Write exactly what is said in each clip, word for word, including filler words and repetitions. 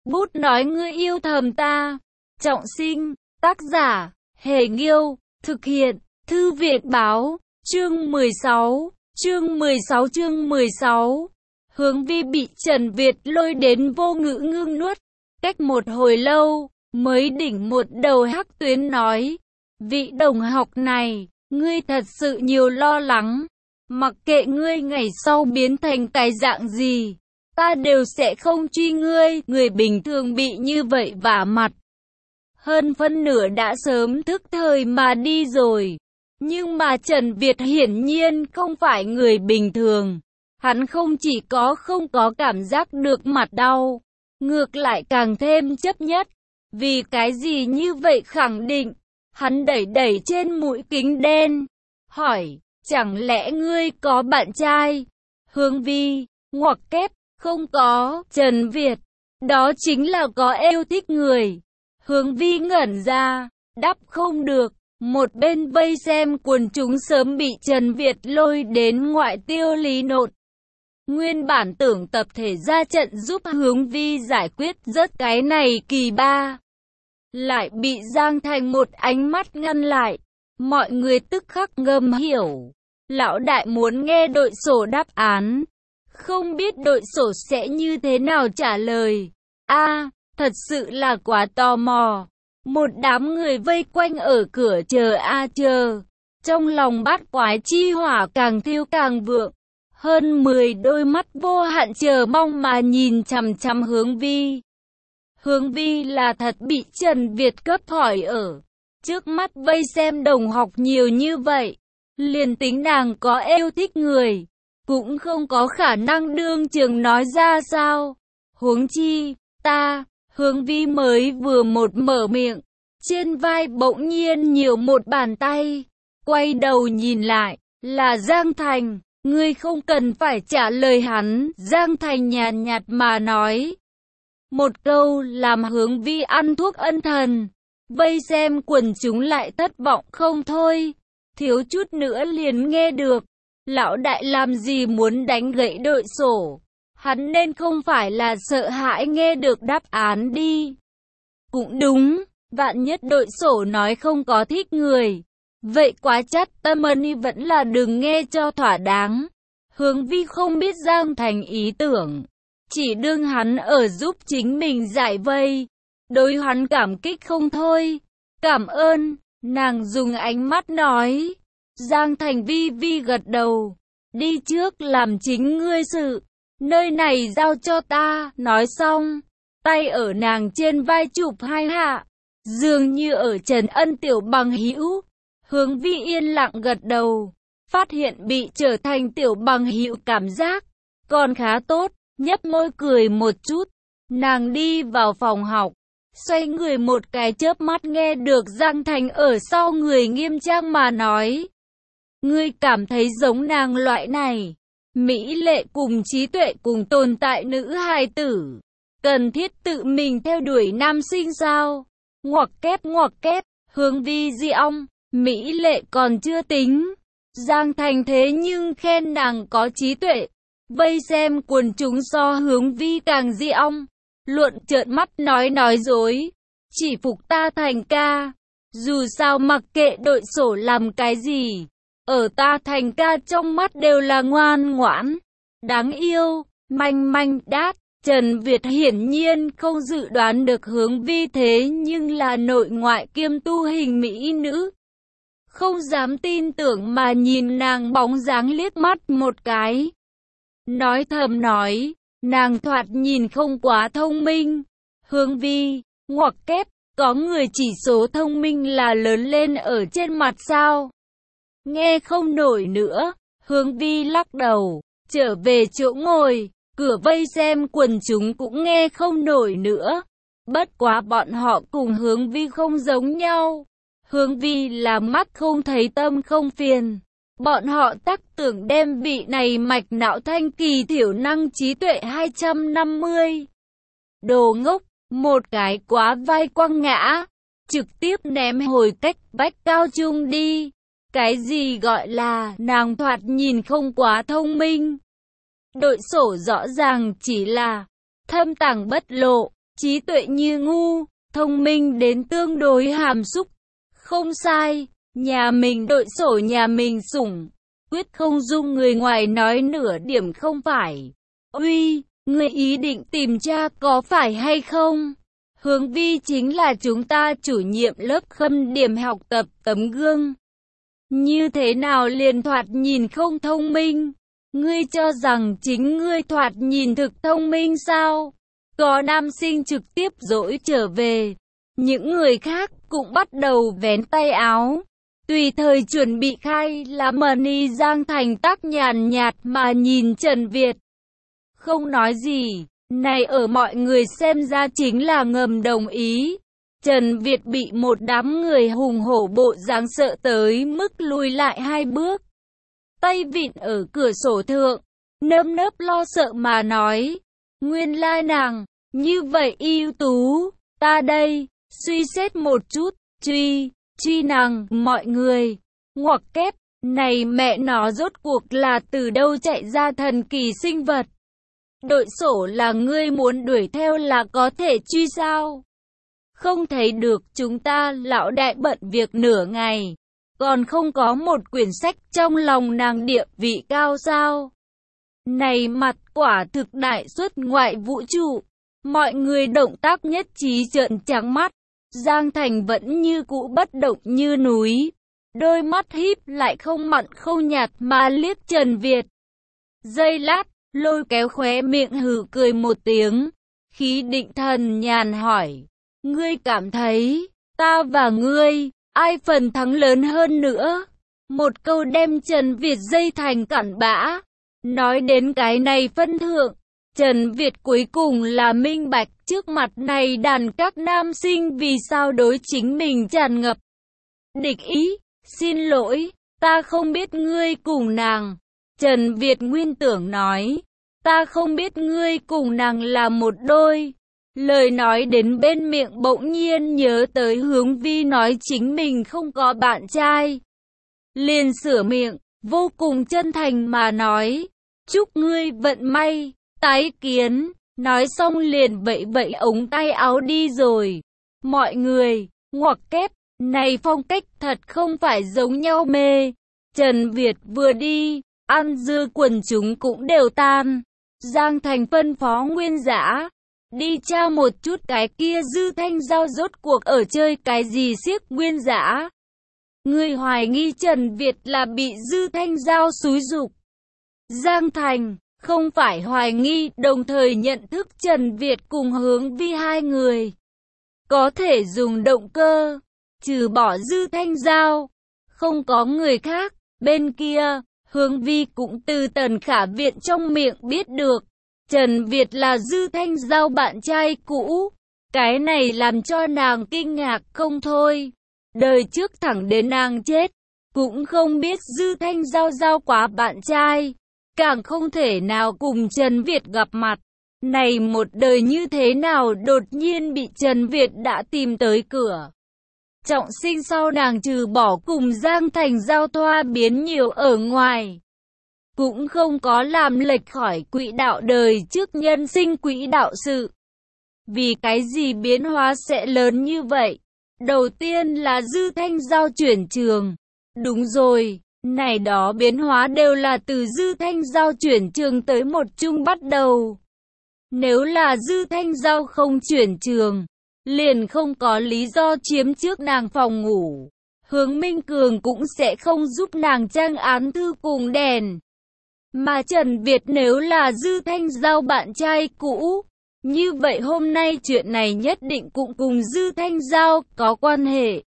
Bút nói ngươi yêu thầm ta. Trọng sinh, tác giả, Hề Nghiêu, thực hiện, Thư viện Báo, chương mười sáu, chương mười sáu chương mười sáu. Hướng Vi bị Trần Việt lôi đến vô ngữ ngưng nuốt, cách một hồi lâu, mới đỉnh một đầu hắc tuyến nói, vị đồng học này, ngươi thật sự nhiều lo lắng, mặc kệ ngươi ngày sau biến thành cái dạng gì, ta đều sẽ không truy ngươi, người bình thường bị như vậy vả mặt. Hơn phân nửa đã sớm thức thời mà đi rồi, nhưng mà Trần Việt hiển nhiên không phải người bình thường. Hắn không chỉ có không có cảm giác được mặt đau, ngược lại càng thêm chấp nhất. Vì cái gì như vậy khẳng định? Hắn đẩy đẩy trên mũi kính đen, hỏi, chẳng lẽ ngươi có bạn trai? Hướng Vi, ngoặc kép, không có. Trần Việt, đó chính là có yêu thích người. Hướng Vi ngẩn ra, đáp không được. Một bên vây xem quần chúng sớm bị Trần Việt lôi đến ngoại tiêu lý nột. Nguyên bản tưởng tập thể ra trận giúp Hướng Vi giải quyết rớt cái này kỳ ba, lại bị Giang Thành một ánh mắt ngăn lại. Mọi người tức khắc ngầm hiểu, lão đại muốn nghe đội sổ đáp án, không biết đội sổ sẽ như thế nào trả lời. A, thật sự là quá tò mò. Một đám người vây quanh ở cửa chờ a chờ, trong lòng bát quái chi hỏa càng thiêu càng vượng. Hơn mười đôi mắt vô hạn chờ mong mà nhìn chằm chằm Hướng Vi. Hướng Vi là thật bị Trần Việt cấp hỏi ở. Trước mắt vây xem đồng học nhiều như vậy, liền tính nàng có yêu thích người, cũng không có khả năng đương trường nói ra sao. Huống chi, ta, Hướng Vi mới vừa một mở miệng, trên vai bỗng nhiên nhiều một bàn tay. Quay đầu nhìn lại, là Giang Thành. Ngươi không cần phải trả lời hắn, Giang Thành nhàn nhạt mà nói. Một câu làm Hướng Vi ăn thuốc ân thần. Vây xem quần chúng lại thất vọng không thôi. Thiếu chút nữa liền nghe được. Lão đại làm gì muốn đánh gãy đội sổ. Hắn nên không phải là sợ hãi nghe được đáp án đi. Cũng đúng, vạn nhất đội sổ nói không có thích người. Vậy quá chắc tâm ơn vẫn là đừng nghe cho thỏa đáng. Hướng Vi không biết Giang Thành ý tưởng, chỉ đương hắn ở giúp chính mình giải vây. Đối hắn cảm kích không thôi. Cảm ơn, nàng dùng ánh mắt nói. Giang Thành vi vi gật đầu. Đi trước làm chính ngươi sự, nơi này giao cho ta. Nói xong, tay ở nàng trên vai chụp hai hạ, dường như ở trần ân tiểu bằng hữu. Hướng Vi yên lặng gật đầu, phát hiện bị trở thành tiểu bằng hữu cảm giác còn khá tốt, nhấp môi cười một chút. Nàng đi vào phòng học, xoay người một cái chớp mắt nghe được Giang Thành ở sau người nghiêm trang mà nói. Ngươi cảm thấy giống nàng loại này, mỹ lệ cùng trí tuệ cùng tồn tại nữ hài tử, cần thiết tự mình theo đuổi nam sinh sao? Ngoặc kép ngoặc kép, Hướng Vi di ong. Mỹ lệ còn chưa tính, Giang Thành thế nhưng khen nàng có trí tuệ. Vây xem quần chúng so Hướng Vi càng di ong, luận trợn mắt nói nói dối. Chỉ phục ta Thành ca, dù sao mặc kệ đội sổ làm cái gì, ở ta Thành ca trong mắt đều là ngoan ngoãn, đáng yêu, manh manh đát. Trần Việt hiển nhiên không dự đoán được Hướng Vi thế nhưng là nội ngoại kiêm tu hình mỹ nữ. Không dám tin tưởng mà nhìn nàng bóng dáng liếc mắt một cái. Nói thầm nói, nàng thoạt nhìn không quá thông minh. Hướng Vi, ngoặc kép, có người chỉ số thông minh là lớn lên ở trên mặt sao? Nghe không nổi nữa, Hướng Vi lắc đầu, trở về chỗ ngồi, cửa vây xem quần chúng cũng nghe không nổi nữa. Bất quá bọn họ cùng Hướng Vi không giống nhau. Hướng Vi là mắt không thấy tâm không phiền. Bọn họ tác tưởng đem vị này mạch não thanh kỳ thiểu năng trí tuệ hai trăm năm mươi. Đồ ngốc, một cái quá vai quăng ngã, trực tiếp ném hồi cách vách cao trung đi. Cái gì gọi là nàng thoạt nhìn không quá thông minh. Đội sổ rõ ràng chỉ là thâm tàng bất lộ, trí tuệ như ngu, thông minh đến tương đối hàm xúc. Không sai, nhà mình đội sổ nhà mình sủng, quyết không dung người ngoài nói nửa điểm không phải. Uy, người ý định tìm cha có phải hay không? Hướng Vi chính là chúng ta chủ nhiệm lớp khâm điểm học tập tấm gương. Như thế nào liền thoạt nhìn không thông minh? Ngươi cho rằng chính ngươi thoạt nhìn thực thông minh sao? Có nam sinh trực tiếp dỗi trở về. Những người khác cũng bắt đầu vén tay áo. Tùy thời chuẩn bị khai lá money. Giang Thành Tắc nhàn nhạt mà nhìn Trần Việt. Không nói gì. Này ở mọi người xem ra chính là ngầm đồng ý. Trần Việt bị một đám người hùng hổ bộ dáng sợ tới mức lùi lại hai bước. Tay vịn ở cửa sổ thượng, nơm nớp lo sợ mà nói. Nguyên lai nàng, như vậy ưu tú, ta đây, suy xét một chút, truy, truy nàng, mọi người. Ngoặc kép, này mẹ nó rốt cuộc là từ đâu chạy ra thần kỳ sinh vật. Đội sổ là ngươi muốn đuổi theo là có thể truy sao? Không thấy được chúng ta lão đại bận việc nửa ngày. Còn không có một quyển sách trong lòng nàng địa vị cao sao? Này mặt quả thực đại xuất ngoại vũ trụ. Mọi người động tác nhất trí trợn trắng mắt. Giang Thành vẫn như cũ bất động như núi. Đôi mắt híp lại không mặn không nhạt mà liếc Trần Việt. Giây lát, lôi kéo khóe miệng hừ cười một tiếng. Khí định thần nhàn hỏi. Ngươi cảm thấy, ta và ngươi, ai phần thắng lớn hơn nữa? Một câu đem Trần Việt dây thành cặn bã. Nói đến cái này phân thượng, Trần Việt cuối cùng là minh bạch trước mặt này đàn các nam sinh vì sao đối chính mình tràn ngập địch ý. Xin lỗi, ta không biết ngươi cùng nàng. Trần Việt nguyên tưởng nói, ta không biết ngươi cùng nàng là một đôi. Lời nói đến bên miệng bỗng nhiên nhớ tới Hướng Vi nói chính mình không có bạn trai. Liền sửa miệng, vô cùng chân thành mà nói, chúc ngươi vận may, tái kiến. Nói xong liền vẫy vẫy ống tay áo đi rồi. Mọi người, ngoặc kép, này phong cách thật không phải giống nhau mê. Trần Việt vừa đi, ăn dưa quần chúng cũng đều tan. Giang Thành phân phó Nguyên Dã, đi tra một chút cái kia Dư Thanh Giao rốt cuộc ở chơi cái gì xiếc. Nguyên Dã, người hoài nghi Trần Việt là bị Dư Thanh Giao xúi giục. Giang Thành, không phải hoài nghi, đồng thời nhận thức Trần Việt cùng Hướng Vi hai người có thể dùng động cơ, trừ bỏ Dư Thanh Giao, không có người khác. Bên kia, Hướng Vi cũng từ Tần Khả Viện trong miệng biết được, Trần Việt là Dư Thanh Giao bạn trai cũ. Cái này làm cho nàng kinh ngạc không thôi. Đời trước thẳng đến nàng chết, cũng không biết Dư Thanh Giao giao quá bạn trai, càng không thể nào cùng Trần Việt gặp mặt. Này một đời như thế nào đột nhiên bị Trần Việt đã tìm tới cửa. Trọng sinh sau nàng trừ bỏ cùng Giang Thành Giao thoa biến nhiều ở ngoài, cũng không có làm lệch khỏi quỹ đạo đời trước nhân sinh quỹ đạo sự. Vì cái gì biến hóa sẽ lớn như vậy? Đầu tiên là Dư Thanh Giao chuyển trường. Đúng rồi, này đó biến hóa đều là từ Dư Thanh Giao chuyển trường tới một trung bắt đầu. Nếu là Dư Thanh Giao không chuyển trường, liền không có lý do chiếm trước nàng phòng ngủ. Hướng Minh Cường cũng sẽ không giúp nàng trang án thư cùng đèn. Mà Trần Việt nếu là Dư Thanh Giao bạn trai cũ, như vậy hôm nay chuyện này nhất định cũng cùng Dư Thanh Giao có quan hệ.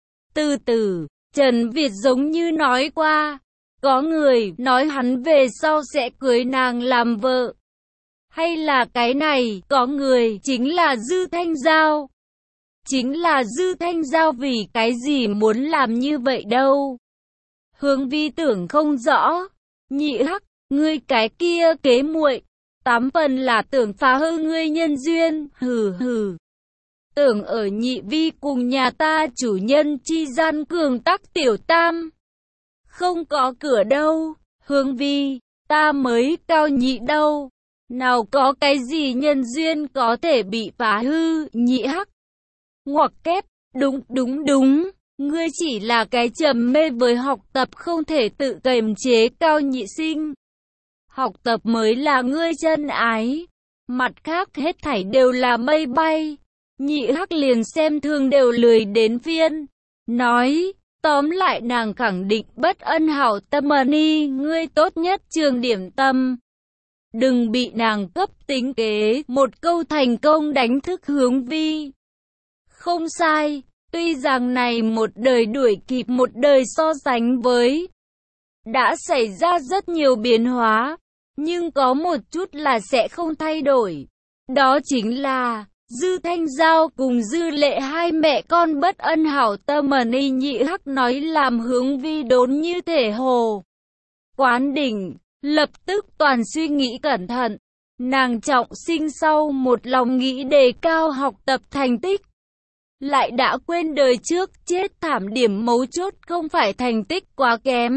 Từ từ, Trần Việt giống như nói qua, có người nói hắn về sau sẽ cưới nàng làm vợ. Hay là cái này, có người chính là Dư Thanh Giao. Chính là Dư Thanh Giao vì cái gì muốn làm như vậy đâu. Hướng Vi tưởng không rõ. Nhị Hắc, ngươi cái kia kế muội, tám phần là tưởng phá hư ngươi nhân duyên, hừ hừ. Tưởng ở Nhị Vi cùng nhà ta chủ nhân chi gian cường tắc tiểu tam. Không có cửa đâu, Hướng Vi, ta mới cao nhị đâu. Nào có cái gì nhân duyên có thể bị phá hư, nhị hắc. Ngoặc kép, đúng, đúng, đúng. Ngươi chỉ là cái trầm mê với học tập không thể tự kiềm chế Cao Nhị Sinh. Học tập mới là ngươi chân ái. Mặt khác hết thảy đều là mây bay. Nhị hắc liền xem thương đều lười đến phiên. Nói, tóm lại nàng khẳng định bất ân hảo tâm ni, ngươi tốt nhất trường điểm tâm. Đừng bị nàng cấp tính kế, một câu thành công đánh thức Hướng Vi. Không sai, tuy rằng này một đời đuổi kịp một đời so sánh với. Đã xảy ra rất nhiều biến hóa, nhưng có một chút là sẽ không thay đổi. Đó chính là, Dư Thanh Giao cùng Dư Lệ hai mẹ con bất ân hảo tâm ni, nhị hắc nói làm Hướng Vi đốn như thể hồ. Quán đỉnh, lập tức toàn suy nghĩ cẩn thận. Nàng trọng sinh sau một lòng nghĩ đề cao học tập thành tích. Lại đã quên đời trước chết thảm, điểm mấu chốt không phải thành tích quá kém,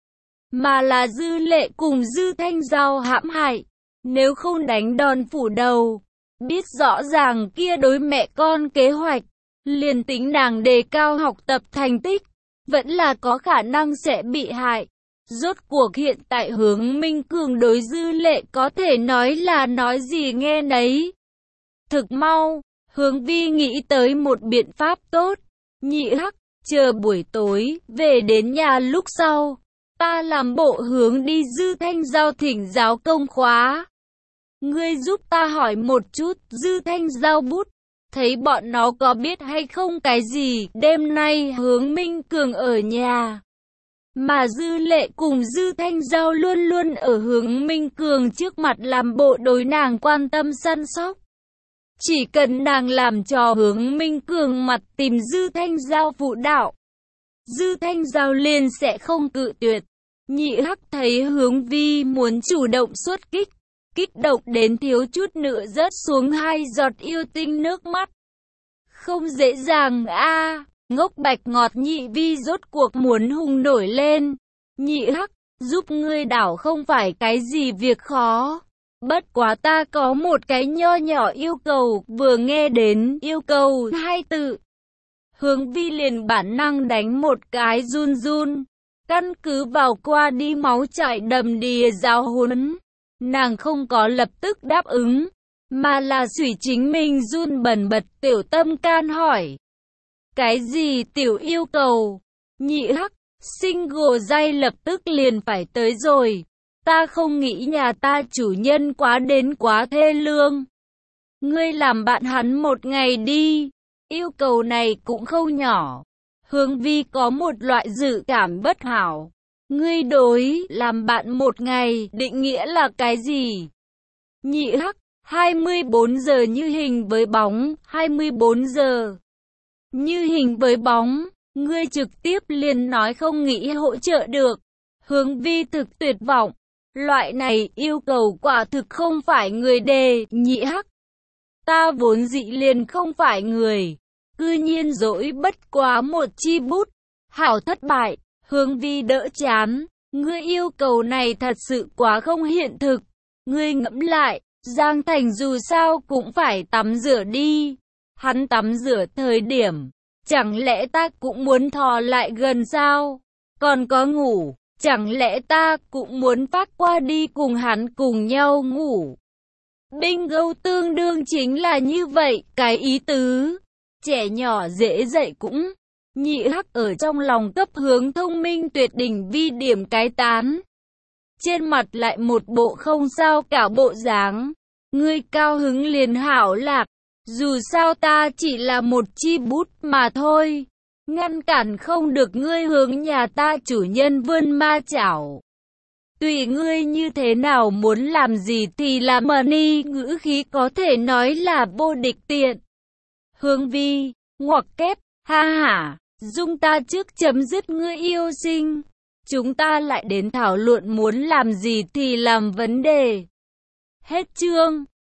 mà là Dư Lệ cùng Dư Thanh Giao hãm hại. Nếu không đánh đòn phủ đầu, biết rõ ràng kia đối mẹ con kế hoạch, liền tính nàng đề cao học tập thành tích, vẫn là có khả năng sẽ bị hại. Rốt cuộc hiện tại Hướng Minh Cường đối Dư Lệ có thể nói là nói gì nghe nấy. Thực mau, Hướng Vi nghĩ tới một biện pháp tốt. Nhị hắc, chờ buổi tối, về đến nhà lúc sau, ta làm bộ hướng đi Dư Thanh Giao thỉnh giáo công khóa. Ngươi giúp ta hỏi một chút, Dư Thanh Giao bút, thấy bọn nó có biết hay không cái gì, đêm nay Hướng Minh Cường ở nhà. Mà Dư Lệ cùng Dư Thanh Giao luôn luôn ở Hướng Minh Cường trước mặt làm bộ đối nàng quan tâm săn sóc. Chỉ cần nàng làm cho Hướng Minh Cường mặt tìm Dư Thanh Giao phụ đạo, Dư Thanh Giao liền sẽ không cự tuyệt. Nhị hắc thấy Hướng Vi muốn chủ động xuất kích, kích động đến thiếu chút nữa rớt xuống hai giọt yêu tinh nước mắt. Không dễ dàng a. À, ngốc bạch ngọt nhị vi rốt cuộc muốn hùng nổi lên. Nhị hắc, giúp ngươi đảo không phải cái gì việc khó. Bất quá ta có một cái nho nhỏ yêu cầu, vừa nghe đến yêu cầu hai tự. Hướng Vi liền bản năng đánh một cái run run. Căn cứ vào qua đi máu chảy đầm đìa giáo huấn, nàng không có lập tức đáp ứng, mà là suy chính mình run bần bật tiểu tâm can hỏi. Cái gì tiểu yêu cầu? Nhị hắc, single dây lập tức liền phải tới rồi. Ta không nghĩ nhà ta chủ nhân quá đến quá thê lương. Ngươi làm bạn hắn một ngày đi. Yêu cầu này cũng không nhỏ. Hướng Vi có một loại dự cảm bất hảo. Ngươi đối làm bạn một ngày định nghĩa là cái gì? Nhị hắc, hai mươi bốn giờ như hình với bóng, hai mươi bốn giờ. Như hình với bóng, ngươi trực tiếp liền nói không nghĩ hỗ trợ được. Hướng Vi thực tuyệt vọng. Loại này yêu cầu quả thực không phải người đề, nhị hắc. Ta vốn dĩ liền không phải người. Cư nhiên dỗi bất quá một chi bút. Hảo thất bại, Hướng Vi đỡ chán. Ngươi yêu cầu này thật sự quá không hiện thực. Ngươi ngẫm lại, Giang Thành dù sao cũng phải tắm rửa đi. Hắn tắm rửa thời điểm, chẳng lẽ ta cũng muốn thò lại gần sao? Còn có ngủ, chẳng lẽ ta cũng muốn phát qua đi cùng hắn cùng nhau ngủ? Bingo, tương đương chính là như vậy, cái ý tứ. Trẻ nhỏ dễ dạy cũng. Nhị hắc ở trong lòng cấp Hướng thông minh tuyệt đỉnh vi điểm cái tán. Trên mặt lại một bộ không sao cả bộ dáng. Ngươi cao hứng liền hảo lạc. Dù sao ta chỉ là một chi bút mà thôi. Ngăn cản không được ngươi hướng nhà ta chủ nhân vươn ma chảo. Tùy ngươi như thế nào muốn làm gì thì làm, money ngữ khí có thể nói là vô địch tiện. Hướng Vi, ngoặc kép, ha hả, dung ta trước chấm dứt ngươi yêu sinh. Chúng ta lại đến thảo luận muốn làm gì thì làm vấn đề. Hết chương.